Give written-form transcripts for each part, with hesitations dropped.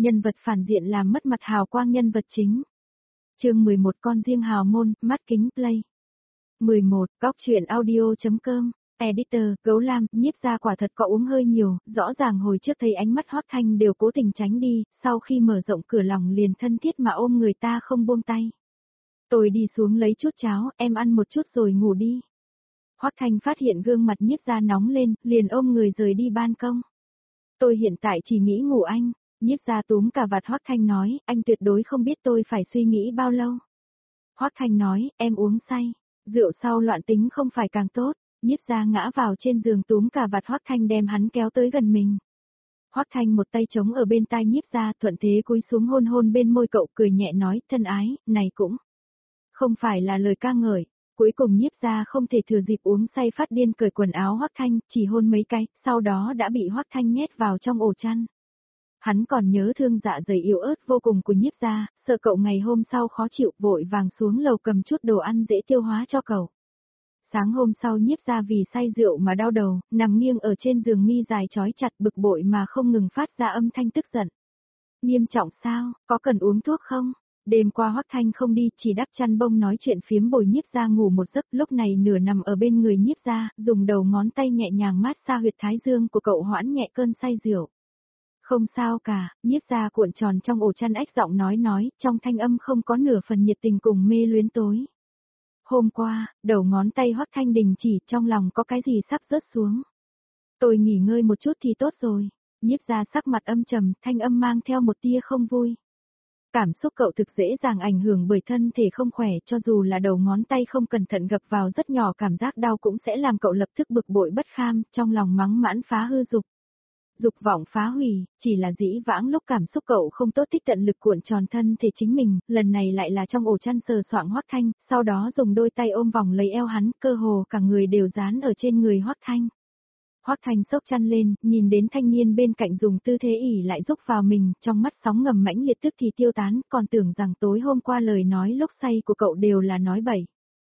nhân vật phản diện làm mất mặt hào quang nhân vật chính. Chương 11 con riêng hào môn, mắt kính play. 11 Góc truyện audio.com. Editor, Gấu Lam, Nhiếp Gia quả thật có uống hơi nhiều, rõ ràng hồi trước thấy ánh mắt Hoắc Thanh đều cố tình tránh đi, sau khi mở rộng cửa lòng liền thân thiết mà ôm người ta không buông tay. Tôi đi xuống lấy chút cháo, em ăn một chút rồi ngủ đi. Hoắc Thanh phát hiện gương mặt Nhiếp Gia nóng lên, liền ôm người rời đi ban công. Tôi hiện tại chỉ nghĩ ngủ anh. Nhiếp Gia túm cà vạt Hoắc Thanh nói, anh tuyệt đối không biết tôi phải suy nghĩ bao lâu. Hoắc Thanh nói, em uống say, rượu sau loạn tính không phải càng tốt. Nhiếp Gia ngã vào trên giường túm cà vạt Hoắc Thanh đem hắn kéo tới gần mình. Hoắc Thanh một tay chống ở bên tai Nhiếp Gia thuận thế cúi xuống hôn hôn bên môi cậu cười nhẹ nói, thân ái, này cũng không phải là lời ca ngợi. Cuối cùng Nhiếp Gia không thể thừa dịp uống say phát điên cởi quần áo Hoắc Thanh, chỉ hôn mấy cái, sau đó đã bị Hoắc Thanh nhét vào trong ổ chăn. Hắn còn nhớ thương dạ dày yếu ớt vô cùng của Nhiếp Gia, sợ cậu ngày hôm sau khó chịu vội vàng xuống lầu cầm chút đồ ăn dễ tiêu hóa cho cậu. Sáng hôm sau Nhiếp Gia vì say rượu mà đau đầu, nằm nghiêng ở trên giường mi dài trói chặt bực bội mà không ngừng phát ra âm thanh tức giận. Nghiêm trọng sao, có cần uống thuốc không? Đêm qua Hoắc Thanh không đi, chỉ đắp chăn bông nói chuyện phiếm bồi Nhiếp Gia ngủ một giấc, lúc này nửa nằm ở bên người Nhiếp Gia, dùng đầu ngón tay nhẹ nhàng mát xa huyệt thái dương của cậu hoãn nhẹ cơn say rượu. Không sao cả, Nhiếp Gia cuộn tròn trong ổ chăn ách giọng nói, trong thanh âm không có nửa phần nhiệt tình cùng mê luyến tối. Hôm qua, đầu ngón tay Hoắc Thanh đình chỉ, trong lòng có cái gì sắp rớt xuống. Tôi nghỉ ngơi một chút thì tốt rồi. Nhiếp Gia sắc mặt âm trầm, thanh âm mang theo một tia không vui. Cảm xúc cậu thực dễ dàng ảnh hưởng bởi thân thể không khỏe, cho dù là đầu ngón tay không cẩn thận gập vào rất nhỏ cảm giác đau cũng sẽ làm cậu lập tức bực bội bất kham, trong lòng mắng mãn phá hư dục. Dục vọng phá hủy, chỉ là dĩ vãng lúc cảm xúc cậu không tốt tích tận lực cuộn tròn thân thể chính mình, lần này lại là trong ổ chăn sờ soạng Hoắc Thanh, sau đó dùng đôi tay ôm vòng lấy eo hắn, cơ hồ cả người đều dán ở trên người Hoắc Thanh. Hoắc Thanh xốc chăn lên, nhìn đến thanh niên bên cạnh dùng tư thế ỉ lại rúc vào mình, trong mắt sóng ngầm mãnh liệt tức thì tiêu tán, còn tưởng rằng tối hôm qua lời nói lúc say của cậu đều là nói bậy.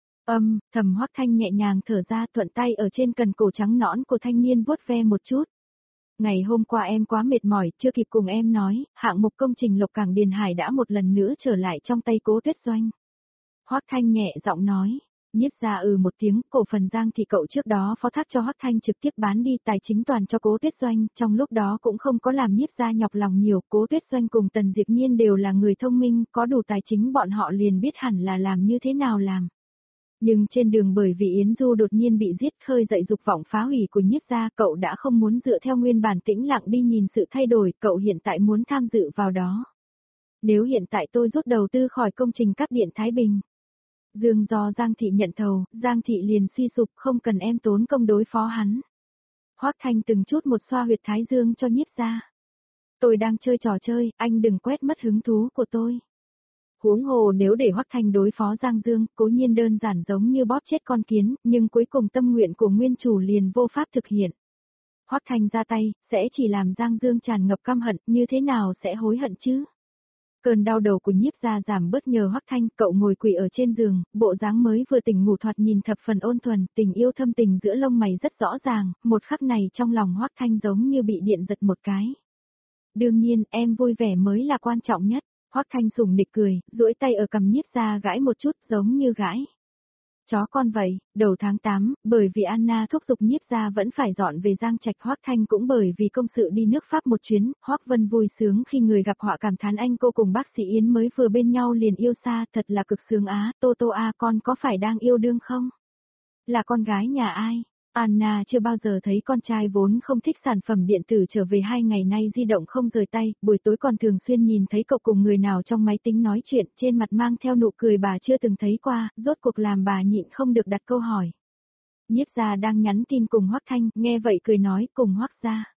Thầm Hoắc Thanh nhẹ nhàng thở ra thuận tay ở trên cần cổ trắng nõn của thanh niên vuốt ve một chút. Ngày hôm qua em quá mệt mỏi, chưa kịp cùng em nói, hạng mục công trình Lộc Cảng Điền Hải đã một lần nữa trở lại trong tay Cố Tuyết Doanh. Hoắc Thanh nhẹ giọng nói, Nhiếp Gia một tiếng, cổ phần Giang Thị cậu trước đó phó thác cho Hoắc Thanh trực tiếp bán đi tài chính toàn cho Cố Tuyết Doanh, trong lúc đó cũng không có làm Nhiếp Gia nhọc lòng nhiều, Cố Tuyết Doanh cùng Tần Diệp Nhiên đều là người thông minh, có đủ tài chính bọn họ liền biết hẳn là làm như thế nào làm. Nhưng trên đường bởi vì Yến Du đột nhiên bị giết khơi dậy dục vọng phá hủy của Nhiếp Gia, cậu đã không muốn dựa theo nguyên bản tĩnh lặng đi nhìn sự thay đổi, cậu hiện tại muốn tham dự vào đó. Nếu hiện tại tôi rút đầu tư khỏi công trình cáp điện Thái Bình, Dương do Giang Thị nhận thầu, Giang Thị liền suy sụp, không cần em tốn công đối phó hắn. Hoắc Thanh từng chút một xoa huyệt thái dương cho Nhiếp Gia. Tôi đang chơi trò chơi, anh đừng quét mất hứng thú của tôi. Huống hồ nếu để Hoắc Thanh đối phó Giang Dương, cố nhiên đơn giản giống như bóp chết con kiến, nhưng cuối cùng tâm nguyện của nguyên chủ liền vô pháp thực hiện. Hoắc Thanh ra tay, sẽ chỉ làm Giang Dương tràn ngập căm hận, như thế nào sẽ hối hận chứ? Cơn đau đầu của Nhiếp Gia giảm bớt nhờ Hoắc Thanh, cậu ngồi quỳ ở trên giường, bộ dáng mới vừa tỉnh ngủ thoạt nhìn thập phần ôn thuần, tình yêu thâm tình giữa lông mày rất rõ ràng, một khắc này trong lòng Hoắc Thanh giống như bị điện giật một cái. Đương nhiên, em vui vẻ mới là quan trọng nhất. Hoắc Thanh sủng nịch cười, duỗi tay ở cằm Nhiếp Gia gãi một chút giống như gãi chó con vậy. Đầu tháng 8, bởi vì Anna thúc giục Nhiếp Gia vẫn phải dọn về Giang Trạch, Hoắc Thanh cũng bởi vì công sự đi nước Pháp một chuyến, Hoắc Vân vui sướng khi người gặp họa cảm thán anh cô cùng bác sĩ Yến mới vừa bên nhau liền yêu xa, thật là cực sướng á, Tô Tô con có phải đang yêu đương không? Là con gái nhà ai? Anna chưa bao giờ thấy con trai vốn không thích sản phẩm điện tử trở về 2 ngày nay di động không rời tay, buổi tối còn thường xuyên nhìn thấy cậu cùng người nào trong máy tính nói chuyện, trên mặt mang theo nụ cười bà chưa từng thấy qua, rốt cuộc làm bà nhịn không được đặt câu hỏi. Nhiếp Gia đang nhắn tin cùng Hoắc Thanh, nghe vậy cười nói cùng Hoắc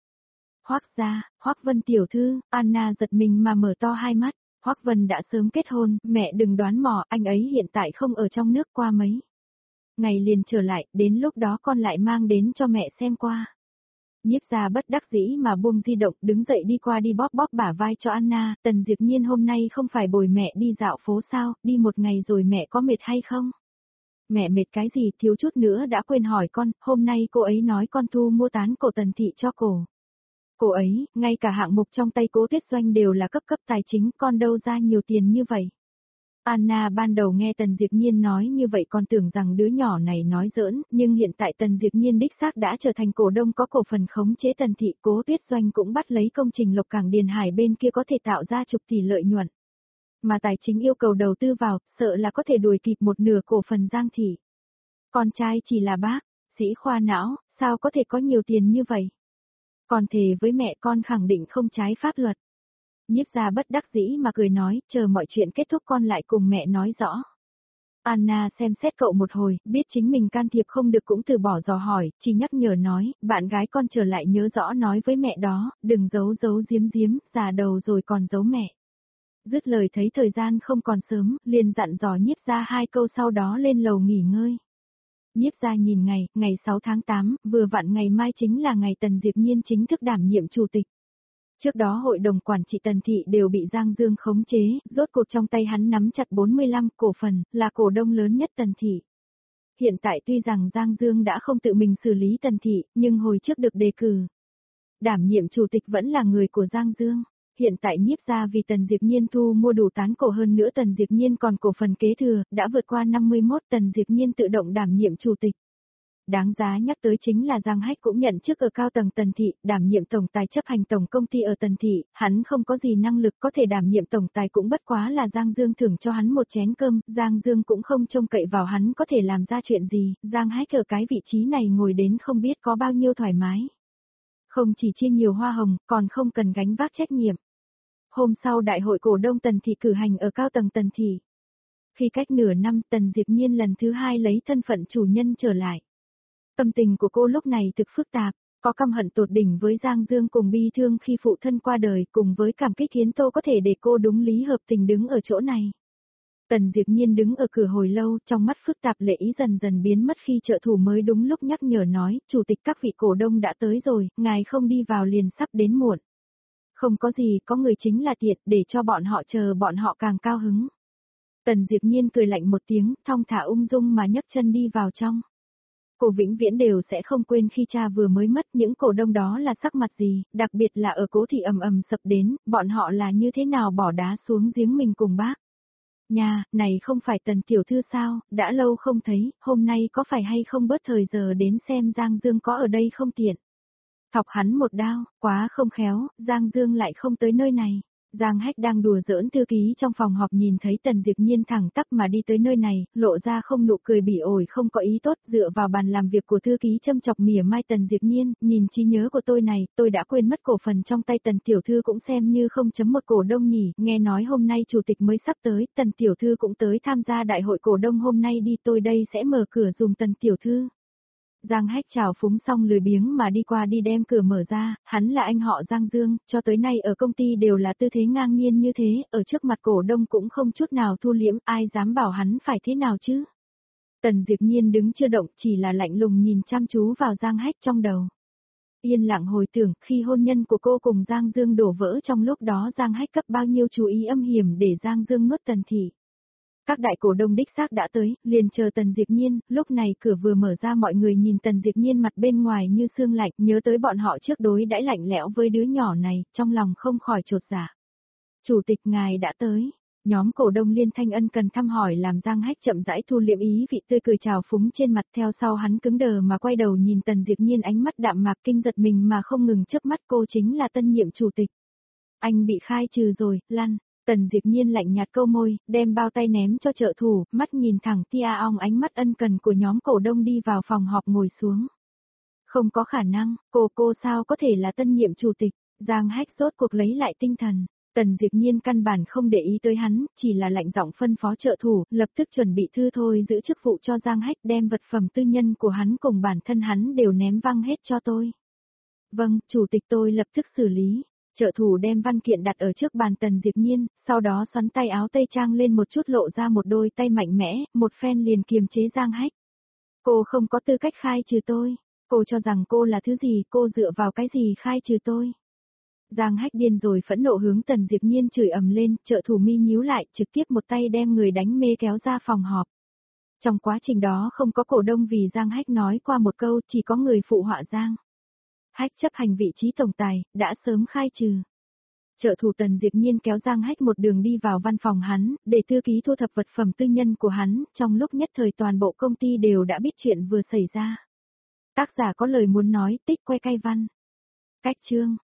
Gia, Hoắc Vân tiểu thư, Anna giật mình mà mở to hai mắt, Hoắc Vân đã sớm kết hôn, mẹ đừng đoán mò, anh ấy hiện tại không ở trong nước qua mấy ngày liền trở lại, đến lúc đó con lại mang đến cho mẹ xem qua. Nhiếp Gia bất đắc dĩ mà buông di động, đứng dậy đi qua đi bóp bóp bả vai cho Anna, Tần Diệp Nhiên hôm nay không phải bồi mẹ đi dạo phố sao, đi một ngày rồi mẹ có mệt hay không? Mẹ mệt cái gì, thiếu chút nữa đã quên hỏi con, hôm nay cô ấy nói con thu mua tán cổ Tần thị cho cổ. Cô ấy, ngay cả hạng mục trong tay Cố Tuyết Doanh đều là cấp tài chính, con đâu ra nhiều tiền như vậy. Anna ban đầu nghe Tần Diệp Nhiên nói như vậy còn tưởng rằng đứa nhỏ này nói giỡn, nhưng hiện tại Tần Diệp Nhiên đích xác đã trở thành cổ đông có cổ phần khống chế Tần thị, Cố Tuyết Doanh cũng bắt lấy công trình Lộc Cảng Điền Hải bên kia có thể tạo ra chục tỷ lợi nhuận. Mà tài chính yêu cầu đầu tư vào, sợ là có thể đuổi kịp một nửa cổ phần Giang thị. Con trai chỉ là bác, sĩ khoa não, sao có thể có nhiều tiền như vậy? Còn thề với mẹ con khẳng định không trái pháp luật. Nhiếp gia bất đắc dĩ mà cười nói, chờ mọi chuyện kết thúc con lại cùng mẹ nói rõ. Anna xem xét cậu một hồi, biết chính mình can thiệp không được cũng từ bỏ dò hỏi, chỉ nhắc nhở nói, bạn gái con trở lại nhớ rõ nói với mẹ đó, đừng giấu giếm, già đầu rồi còn giấu mẹ. Dứt lời thấy thời gian không còn sớm, liền dặn dò nhiếp gia 2 câu sau đó lên lầu nghỉ ngơi. Nhiếp gia nhìn ngày 6 tháng 8, vừa vặn ngày mai chính là ngày Tần Diệp Nhiên chính thức đảm nhiệm chủ tịch. Trước đó hội đồng quản trị Tần thị đều bị Giang Dương khống chế, rốt cuộc trong tay hắn nắm chặt 45 cổ phần, là cổ đông lớn nhất Tần thị. Hiện tại tuy rằng Giang Dương đã không tự mình xử lý Tần thị, nhưng hồi trước được đề cử. Đảm nhiệm chủ tịch vẫn là người của Giang Dương. Hiện tại nhiếp gia vì Tần Diệp Nhiên thu mua đủ tán cổ hơn nữa Tần Diệp Nhiên còn cổ phần kế thừa, đã vượt qua 51 Tần Diệp Nhiên tự động đảm nhiệm chủ tịch. Đáng giá nhắc tới chính là Giang Hách cũng nhận chức ở cao tầng Tần thị, đảm nhiệm tổng tài chấp hành tổng công ty ở Tần thị, hắn không có gì năng lực có thể đảm nhiệm tổng tài cũng bất quá là Giang Dương thưởng cho hắn một chén cơm, Giang Dương cũng không trông cậy vào hắn có thể làm ra chuyện gì, Giang Hách ở cái vị trí này ngồi đến không biết có bao nhiêu thoải mái. Không chỉ chia nhiều hoa hồng, còn không cần gánh vác trách nhiệm. Hôm sau đại hội cổ đông Tần thị cử hành ở cao tầng Tần thị. Khi cách nửa năm Tần Diệp Nhiên lần thứ 2 lấy thân phận chủ nhân trở lại. Tâm tình của cô lúc này thực phức tạp, có căm hận tột đỉnh với Giang Dương cùng bi thương khi phụ thân qua đời cùng với cảm kích khiến Tô có thể để cô đúng lý hợp tình đứng ở chỗ này. Tần Diệp Nhiên đứng ở cửa hồi lâu, trong mắt phức tạp lệ ý dần dần biến mất khi trợ thủ mới đúng lúc nhắc nhở nói, chủ tịch các vị cổ đông đã tới rồi, ngài không đi vào liền sắp đến muộn. Không có gì, có người chính là tiện, để cho bọn họ chờ bọn họ càng cao hứng. Tần Diệp Nhiên cười lạnh một tiếng, thong thả ung dung mà nhấc chân đi vào trong. Cô vĩnh viễn đều sẽ không quên khi cha vừa mới mất những cổ đông đó là sắc mặt gì, đặc biệt là ở Cố thị ầm sập đến, bọn họ là như thế nào bỏ đá xuống giếng mình cùng bác. Nhà, này không phải Tần tiểu thư sao, đã lâu không thấy, hôm nay có phải hay không bớt thời giờ đến xem Giang Dương có ở đây không tiện. Thọc hắn một đao, quá không khéo, Giang Dương lại không tới nơi này. Giang Hách đang đùa giỡn thư ký trong phòng họp nhìn thấy Tần Diệp Nhiên thẳng tắp mà đi tới nơi này, lộ ra không nụ cười bỉ ổi không có ý tốt, dựa vào bàn làm việc của thư ký châm chọc mỉa mai Tần Diệp Nhiên, nhìn trí nhớ của tôi này, tôi đã quên mất cổ phần trong tay Tần tiểu thư cũng xem như 0.1 cổ đông nhỉ, nghe nói hôm nay chủ tịch mới sắp tới, Tần tiểu thư cũng tới tham gia đại hội cổ đông hôm nay đi, tôi đây sẽ mở cửa dùng Tần tiểu thư. Giang Hách chào phúng xong lười biếng mà đi qua đi đem cửa mở ra, hắn là anh họ Giang Dương, cho tới nay ở công ty đều là tư thế ngang nhiên như thế, ở trước mặt cổ đông cũng không chút nào thu liễm, ai dám bảo hắn phải thế nào chứ. Tần Diệp Nhiên đứng chưa động, chỉ là lạnh lùng nhìn chăm chú vào Giang Hách trong đầu. Yên lặng hồi tưởng, khi hôn nhân của cô cùng Giang Dương đổ vỡ trong lúc đó Giang Hách cấp bao nhiêu chú ý âm hiểm để Giang Dương nuốt Tần thị. Các đại cổ đông đích xác đã tới, liền chờ Tần Diệp Nhiên, lúc này cửa vừa mở ra mọi người nhìn Tần Diệp Nhiên mặt bên ngoài như sương lạnh, nhớ tới bọn họ trước đối đãi lạnh lẽo với đứa nhỏ này, trong lòng không khỏi chột dạ. Chủ tịch ngài đã tới, nhóm cổ đông liên thanh ân cần thăm hỏi làm Giang Hách chậm rãi thu liệm ý vị tươi cười chào phúng trên mặt theo sau hắn cứng đờ mà quay đầu nhìn Tần Diệp Nhiên ánh mắt đạm mạc kinh giật mình mà không ngừng chớp mắt cô chính là tân nhiệm chủ tịch. Anh bị khai trừ rồi, lăn. Tần Diệp Nhiên lạnh nhạt câu môi, đem bao tay ném cho trợ thủ, mắt nhìn thẳng tia ong ánh mắt ân cần của nhóm cổ đông đi vào phòng họp ngồi xuống. Không có khả năng, cô sao có thể là tân nhiệm chủ tịch, Giang Hách rốt cuộc lấy lại tinh thần. Tần Diệp Nhiên căn bản không để ý tới hắn, chỉ là lạnh giọng phân phó trợ thủ, lập tức chuẩn bị thư thôi giữ chức vụ cho Giang Hách đem vật phẩm tư nhân của hắn cùng bản thân hắn đều ném văng hết cho tôi. Vâng, chủ tịch tôi lập tức xử lý. Trợ thủ đem văn kiện đặt ở trước bàn Tần Diệp Nhiên, sau đó xoắn tay áo tây trang lên một chút lộ ra một đôi tay mạnh mẽ, một phen liền kiềm chế Giang Hách. Cô không có tư cách khai trừ tôi, cô cho rằng cô là thứ gì, cô dựa vào cái gì khai trừ tôi. Giang Hách điên rồi phẫn nộ hướng Tần Diệp Nhiên chửi ầm lên, trợ thủ mi nhíu lại, trực tiếp một tay đem người đánh mê kéo ra phòng họp. Trong quá trình đó không có cổ đông vì Giang Hách nói qua một câu, chỉ có người phụ họa Giang Hách chấp hành vị trí tổng tài, đã sớm khai trừ. Trợ thủ Tần Diệp Nhiên kéo Giang Hách một đường đi vào văn phòng hắn, để thư ký thu thập vật phẩm tư nhân của hắn, trong lúc nhất thời toàn bộ công ty đều đã biết chuyện vừa xảy ra. Tác giả có lời muốn nói, tích que cay văn. Cách chương.